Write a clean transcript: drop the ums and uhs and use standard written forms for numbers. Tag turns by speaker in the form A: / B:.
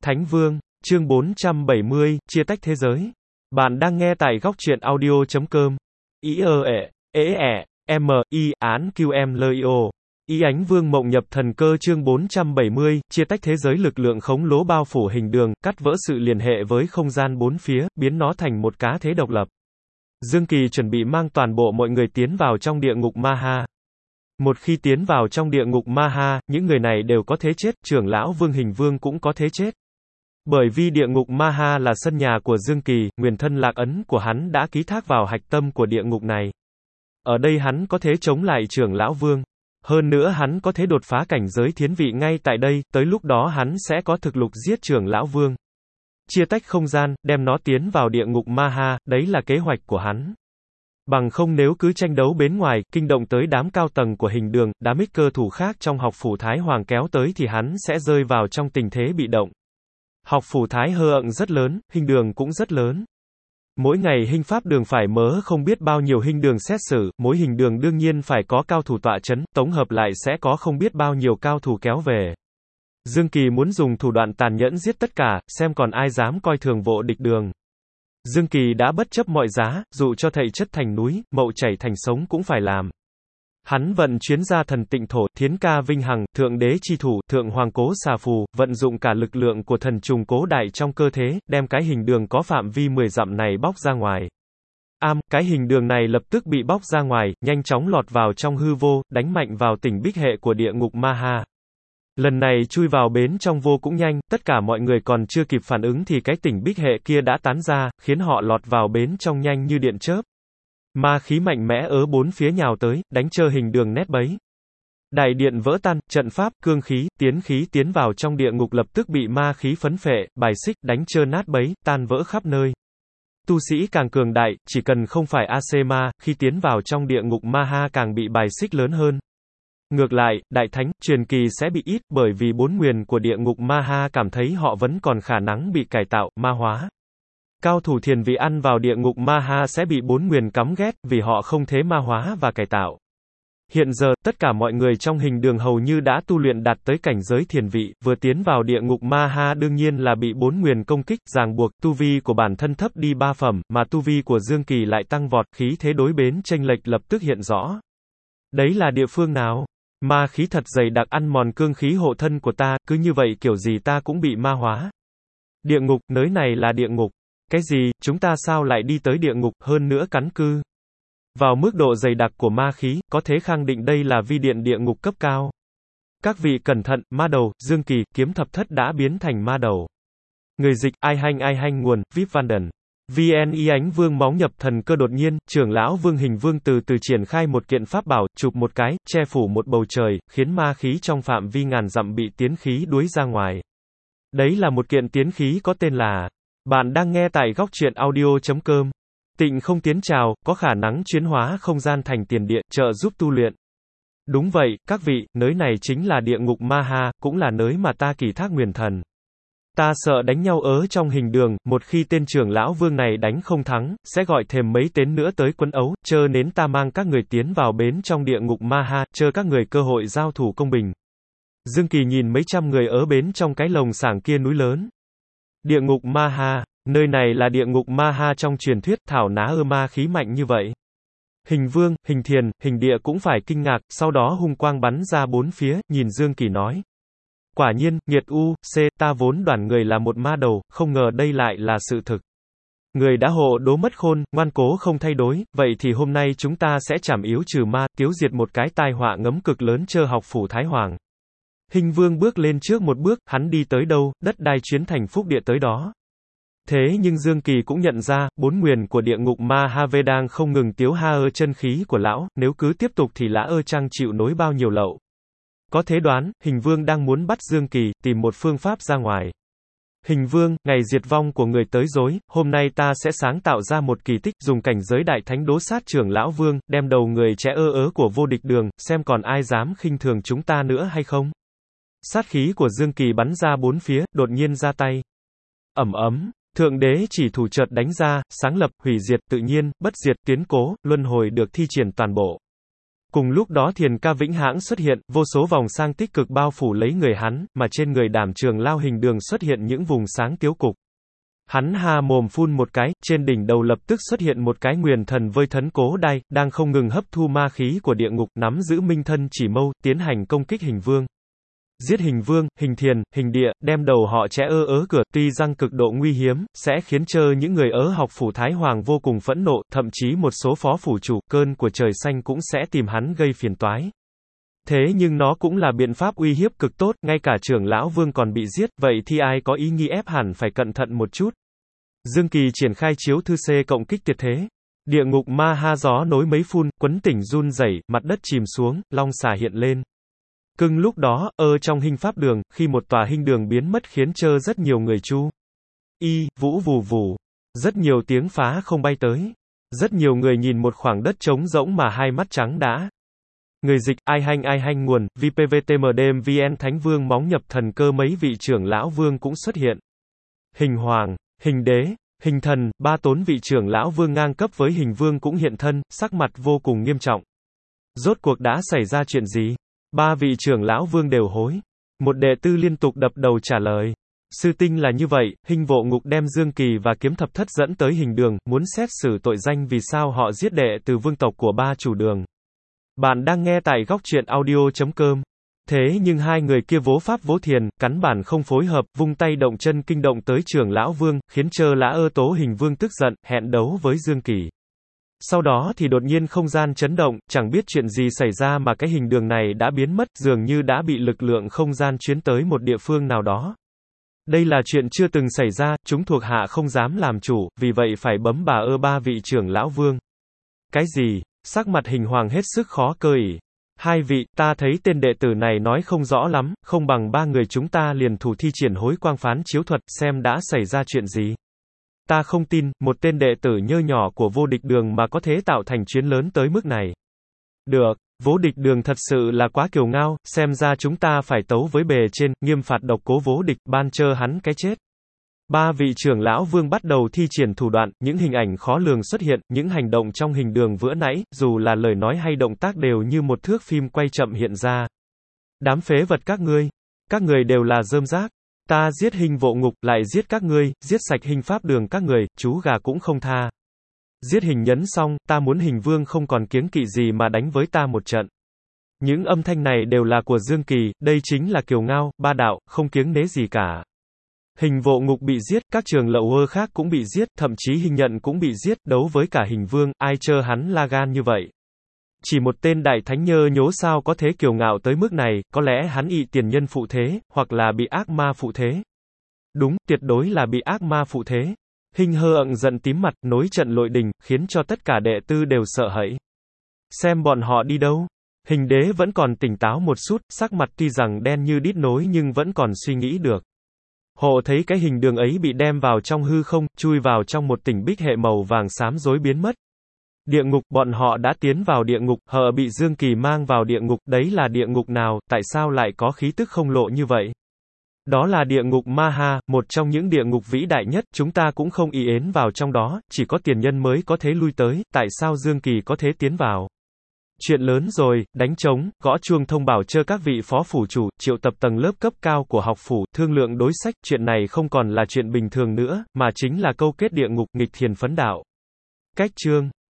A: Thánh Vương, chương 470, chia tách thế giới. Bạn đang nghe tại góc truyện audio.com. Án QM Ý Ánh Vương Mộng Nhập Thần Cơ chương 470, chia tách thế giới lực lượng khống lố bao phủ hình đường, cắt vỡ sự liên hệ với không gian bốn phía, biến nó thành một cá thế độc lập. Dương Kỳ chuẩn bị mang toàn bộ mọi người tiến vào trong địa ngục Ma Ha. Một khi tiến vào trong địa ngục Ma Ha, những người này đều có thế chết, trưởng lão Vương Hình Vương cũng có thế chết. Bởi vì địa ngục Ma Ha là sân nhà của Dương Kỳ, nguyên thân lạc ấn của hắn đã ký thác vào hạch tâm của địa ngục này. Ở đây hắn có thể chống lại trưởng lão Vương. Hơn nữa hắn có thể đột phá cảnh giới thiến vị ngay tại đây, tới lúc đó hắn sẽ có thực lực giết trưởng lão Vương. Chia tách không gian, đem nó tiến vào địa ngục Ma Ha, đấy là kế hoạch của hắn. Bằng không nếu cứ tranh đấu bên ngoài, kinh động tới đám cao tầng của hình đường, đám ích cơ thủ khác trong học phủ Thái Hoàng kéo tới thì hắn sẽ rơi vào trong tình thế bị động. Học phủ Thái Hơ ận rất lớn, hình đường cũng rất lớn. Mỗi ngày hình pháp đường phải mớ không biết bao nhiêu hình đường xét xử, mỗi hình đường đương nhiên phải có cao thủ tọa chấn, tổng hợp lại sẽ có không biết bao nhiêu cao thủ kéo về. Dương Kỳ muốn dùng thủ đoạn tàn nhẫn giết tất cả, xem còn ai dám coi thường vô địch đường. Dương Kỳ đã bất chấp mọi giá, dù cho thầy chất thành núi, mậu chảy thành sống cũng phải làm. Hắn vận chuyến gia thần tịnh thổ, thiến ca vinh hằng, thượng đế chi thủ, thượng hoàng cố xà phù, vận dụng cả lực lượng của thần trùng cố đại trong cơ thể, đem cái hình đường có phạm vi 10 dặm này bóc ra ngoài. Cái hình đường này lập tức bị bóc ra ngoài, nhanh chóng lọt vào trong hư vô, đánh mạnh vào tỉnh bích hệ của địa ngục Ma Ha. Lần này chui vào bến trong vô cũng nhanh, tất cả mọi người còn chưa kịp phản ứng thì cái tỉnh bích hệ kia đã tán ra, khiến họ lọt vào bến trong nhanh như điện chớp. Ma khí mạnh mẽ ở bốn phía nhào tới, đánh trơ hình đường nét bấy. Đại điện vỡ tan, trận pháp, cương khí tiến vào trong địa ngục lập tức bị ma khí phấn phệ, bài xích, đánh trơ nát bấy, tan vỡ khắp nơi. Tu sĩ càng cường đại, chỉ cần không phải AC ma, khi tiến vào trong địa ngục Ma Ha càng bị bài xích lớn hơn. Ngược lại, đại thánh, truyền kỳ sẽ bị ít, bởi vì bốn nguyền của địa ngục Ma Ha cảm thấy họ vẫn còn khả năng bị cải tạo, ma hóa. Cao thủ thiền vị ăn vào địa ngục Ma Ha sẽ bị bốn nguyền căm ghét, vì họ không thể ma hóa và cải tạo. Hiện giờ, tất cả mọi người trong hình đường hầu như đã tu luyện đạt tới cảnh giới thiền vị, vừa tiến vào địa ngục Ma Ha đương nhiên là bị bốn nguyền công kích, ràng buộc, tu vi của bản thân thấp đi 3 phẩm, mà tu vi của Dương Kỳ lại tăng vọt, khí thế đối bến chênh lệch lập tức hiện rõ. Đấy là địa phương nào? Ma khí thật dày đặc ăn mòn cương khí hộ thân của ta, cứ như vậy kiểu gì ta cũng bị ma hóa. Địa ngục, nơi này là địa ngục. Cái gì, chúng ta sao lại đi tới địa ngục, hơn nữa cắn cư? Vào mức độ dày đặc của ma khí, có thể khẳng định đây là vi điện địa ngục cấp cao. Các vị cẩn thận, ma đầu, Dương Kỳ, kiếm thập thất đã biến thành ma đầu. Người dịch, ai hanh nguồn, Vip Vanden. VN Ý Ánh Vương Móng Nhập Thần Cơ đột nhiên, trưởng lão Vương Hình Vương từ từ triển khai một kiện pháp bảo, chụp một cái, che phủ một bầu trời, khiến ma khí trong phạm vi ngàn dặm bị tiến khí đuối ra ngoài. Đấy là một kiện tiến khí có tên là. Bạn đang nghe tại góc truyện audio.com. Tịnh không tiến trào, có khả năng chuyển hóa không gian thành tiền địa, trợ giúp tu luyện. Đúng vậy, các vị, nơi này chính là địa ngục Ma Ha, cũng là nơi mà ta kỳ thác nguyền thần. Ta sợ đánh nhau trong hình đường, một khi tên trưởng lão Vương này đánh không thắng, sẽ gọi thêm mấy tên nữa tới quấn ấu, chơ nến ta mang các người tiến vào bến trong địa ngục Ma Ha, chơ các người cơ hội giao thủ công bình. Dương Kỳ nhìn mấy trăm người ở bến trong cái lồng sảng kia núi lớn. Địa ngục Ma Ha, nơi này là địa ngục Ma Ha trong truyền thuyết, thảo ná ma khí mạnh như vậy. Hình Vương, Hình Thiền, Hình Địa cũng phải kinh ngạc, sau đó hung quang bắn ra bốn phía, nhìn Dương Kỳ nói. Quả nhiên, nghiệt ta vốn đoán người là một ma đầu, không ngờ đây lại là sự thực. Người đã hộ đố mất khôn, ngoan cố không thay đổi, vậy thì hôm nay chúng ta sẽ trảm yếu trừ ma, tiêu diệt một cái tai họa ngấm cực lớn trơ học phủ Thái Hoàng. Hình Vương bước lên trước một bước, hắn đi tới đâu, đất đai chuyến thành phúc địa tới đó. Thế nhưng Dương Kỳ cũng nhận ra, bốn nguyền của địa ngục Ma Ha đang không ngừng tiếu ha chân khí của lão, nếu cứ tiếp tục thì lã chăng chịu nối bao nhiêu lậu. Có thế đoán, Hình Vương đang muốn bắt Dương Kỳ, tìm một phương pháp ra ngoài. Hình Vương, ngày diệt vong của người tới rối, hôm nay ta sẽ sáng tạo ra một kỳ tích, dùng cảnh giới đại thánh đố sát trưởng lão Vương, đem đầu người trẻ của vô địch đường, xem còn ai dám khinh thường chúng ta nữa hay không. Sát khí của Dương Kỳ bắn ra bốn phía, đột nhiên ra tay. Thượng đế chỉ thủ chợt đánh ra, sáng lập, hủy diệt, tự nhiên, bất diệt, tiến cố, luân hồi được thi triển toàn bộ. Cùng lúc đó Thiền Ca Vĩnh Hãng xuất hiện, vô số vòng sang tích cực bao phủ lấy người hắn, mà trên người Đảm Trường Lao Hình Đường xuất hiện những vùng sáng tiếu cục. Hắn ha mồm phun một cái, trên đỉnh đầu lập tức xuất hiện một cái Nguyền Thần Vơi Thấn Cố Đai, đang không ngừng hấp thu ma khí của địa ngục, nắm giữ minh thân chỉ mâu, tiến hành công kích Hình Vương. Giết Hình Vương, Hình Thiền, Hình Địa, đem đầu họ chẽ cửa, tuy rằng cực độ nguy hiếm, sẽ khiến những người ở học phủ Thái Hoàng vô cùng phẫn nộ, thậm chí một số phó phủ chủ, cơn của trời xanh cũng sẽ tìm hắn gây phiền toái. Thế nhưng nó cũng là biện pháp uy hiếp cực tốt, ngay cả trưởng lão Vương còn bị giết, vậy thì ai có ý nghĩ ép hẳn phải cẩn thận một chút. Dương Kỳ triển khai chiếu thư C cộng kích tuyệt thế. Địa ngục ma ha gió nối mấy phun, quấn tỉnh run rẩy, mặt đất chìm xuống, long xà hiện lên. Cưng lúc đó, trong hình pháp đường, khi một tòa hình đường biến mất khiến rất nhiều người chu. Vũ vù vù. Rất nhiều tiếng phá không bay tới. Rất nhiều người nhìn một khoảng đất trống rỗng mà hai mắt trắng đã. Người dịch, ai hanh nguồn, VPVTMDM VN Thánh Vương móng nhập thần cơ mấy vị trưởng lão vương cũng xuất hiện. Hình Hoàng, Hình Đế, Hình Thần, ba tốn vị trưởng lão vương ngang cấp với Hình Vương cũng hiện thân, sắc mặt vô cùng nghiêm trọng. Rốt cuộc đã xảy ra chuyện gì? Ba vị trưởng lão vương đều hối. Một đệ tử liên tục đập đầu trả lời. Sư tinh là như vậy, Hình Vô Ngục đem Dương Kỳ và Kiếm Thập Thất dẫn tới hình đường, muốn xét xử tội danh vì sao họ giết đệ tử vương tộc của ba chủ đường. Bạn đang nghe tại góc truyện audio.com. Thế nhưng hai người kia vố pháp vố thiền, cắn bản không phối hợp, vung tay động chân kinh động tới trưởng lão vương, khiến Lã Tố Hình Vương tức giận, hẹn đấu với Dương Kỳ. Sau đó thì đột nhiên không gian chấn động, chẳng biết chuyện gì xảy ra mà cái hình đường này đã biến mất, dường như đã bị lực lượng không gian chuyến tới một địa phương nào đó. Đây là chuyện chưa từng xảy ra, chúng thuộc hạ không dám làm chủ, vì vậy phải bấm ba vị trưởng lão vương. Cái gì? Sắc mặt Hình Hoàng hết sức khó cơ ỉ. Hai vị, ta thấy tên đệ tử này nói không rõ lắm, không bằng ba người chúng ta liền thủ thi triển hối quang phán chiếu thuật, xem đã xảy ra chuyện gì. Ta không tin, một tên đệ tử nhơ nhỏ của Vô Địch Đường mà có thể tạo thành chuyến lớn tới mức này. Được, Vô Địch Đường thật sự là quá kiêu ngao, xem ra chúng ta phải tấu với bề trên, nghiêm phạt độc cố Vô Địch, ban hắn cái chết. Ba vị trưởng lão vương bắt đầu thi triển thủ đoạn, những hình ảnh khó lường xuất hiện, những hành động trong hình đường vừa nãy, dù là lời nói hay động tác đều như một thước phim quay chậm hiện ra. Đám phế vật các ngươi đều là rơm rác. Ta giết Hình Vô Ngục, lại giết các ngươi, giết sạch hình pháp đường các người, chú gà cũng không tha. Giết Hình Nhấn xong, ta muốn Hình Vương không còn kiêng kỵ gì mà đánh với ta một trận. Những âm thanh này đều là của Dương Kỳ, đây chính là kiều ngao, ba đạo, không kiêng nể gì cả. Hình Vô Ngục bị giết, các trường lậu khác cũng bị giết, thậm chí Hình Nhận cũng bị giết, đấu với cả Hình Vương, ai hắn la gan như vậy. Chỉ một tên đại thánh nhơ nhố sao có thế kiêu ngạo tới mức này, có lẽ hắn ị tiền nhân phụ thế, hoặc là bị ác ma phụ thế. Đúng, tuyệt đối là bị ác ma phụ thế. Hình Hơ ận giận tím mặt, nối trận lội đình, khiến cho tất cả đệ tử đều sợ hãi. Xem bọn họ đi đâu. Hình Đế vẫn còn tỉnh táo một chút, sắc mặt tuy rằng đen như đít nối nhưng vẫn còn suy nghĩ được. Hộ thấy cái hình đường ấy bị đem vào trong hư không, chui vào trong một tỉnh bích hệ màu vàng xám rối biến mất. Địa ngục, bọn họ đã tiến vào địa ngục, bị Dương Kỳ mang vào địa ngục, đấy là địa ngục nào, tại sao lại có khí tức không lộ như vậy? Đó là địa ngục Ma Ha, một trong những địa ngục vĩ đại nhất, chúng ta cũng không ý ến vào trong đó, chỉ có tiền nhân mới có thể lui tới, tại sao Dương Kỳ có thể tiến vào? Chuyện lớn rồi, đánh trống, gõ chuông thông báo các vị phó phủ chủ, triệu tập tầng lớp cấp cao của học phủ, thương lượng đối sách, chuyện này không còn là chuyện bình thường nữa, mà chính là câu kết địa ngục, nghịch thiền phấn đạo. Cách chương